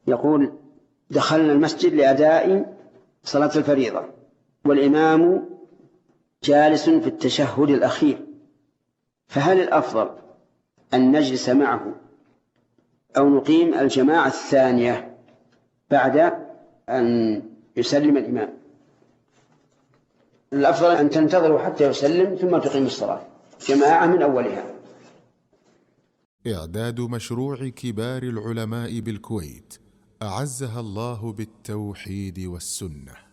يقول: دخلنا المسجد لأداء صلاة الفريضة والإمام جالس في التشهد الأخير، فهل الأفضل أن نجلس معه أو نقيم الجماعة الثانية بعد أن يسلم الإمام؟ الأفضل أن تنتظروا حتى يسلم ثم تقيم الصلاة جماعة من أولها. إعداد مشروع كبار العلماء بالكويت أعزها الله بالتوحيد والسنة.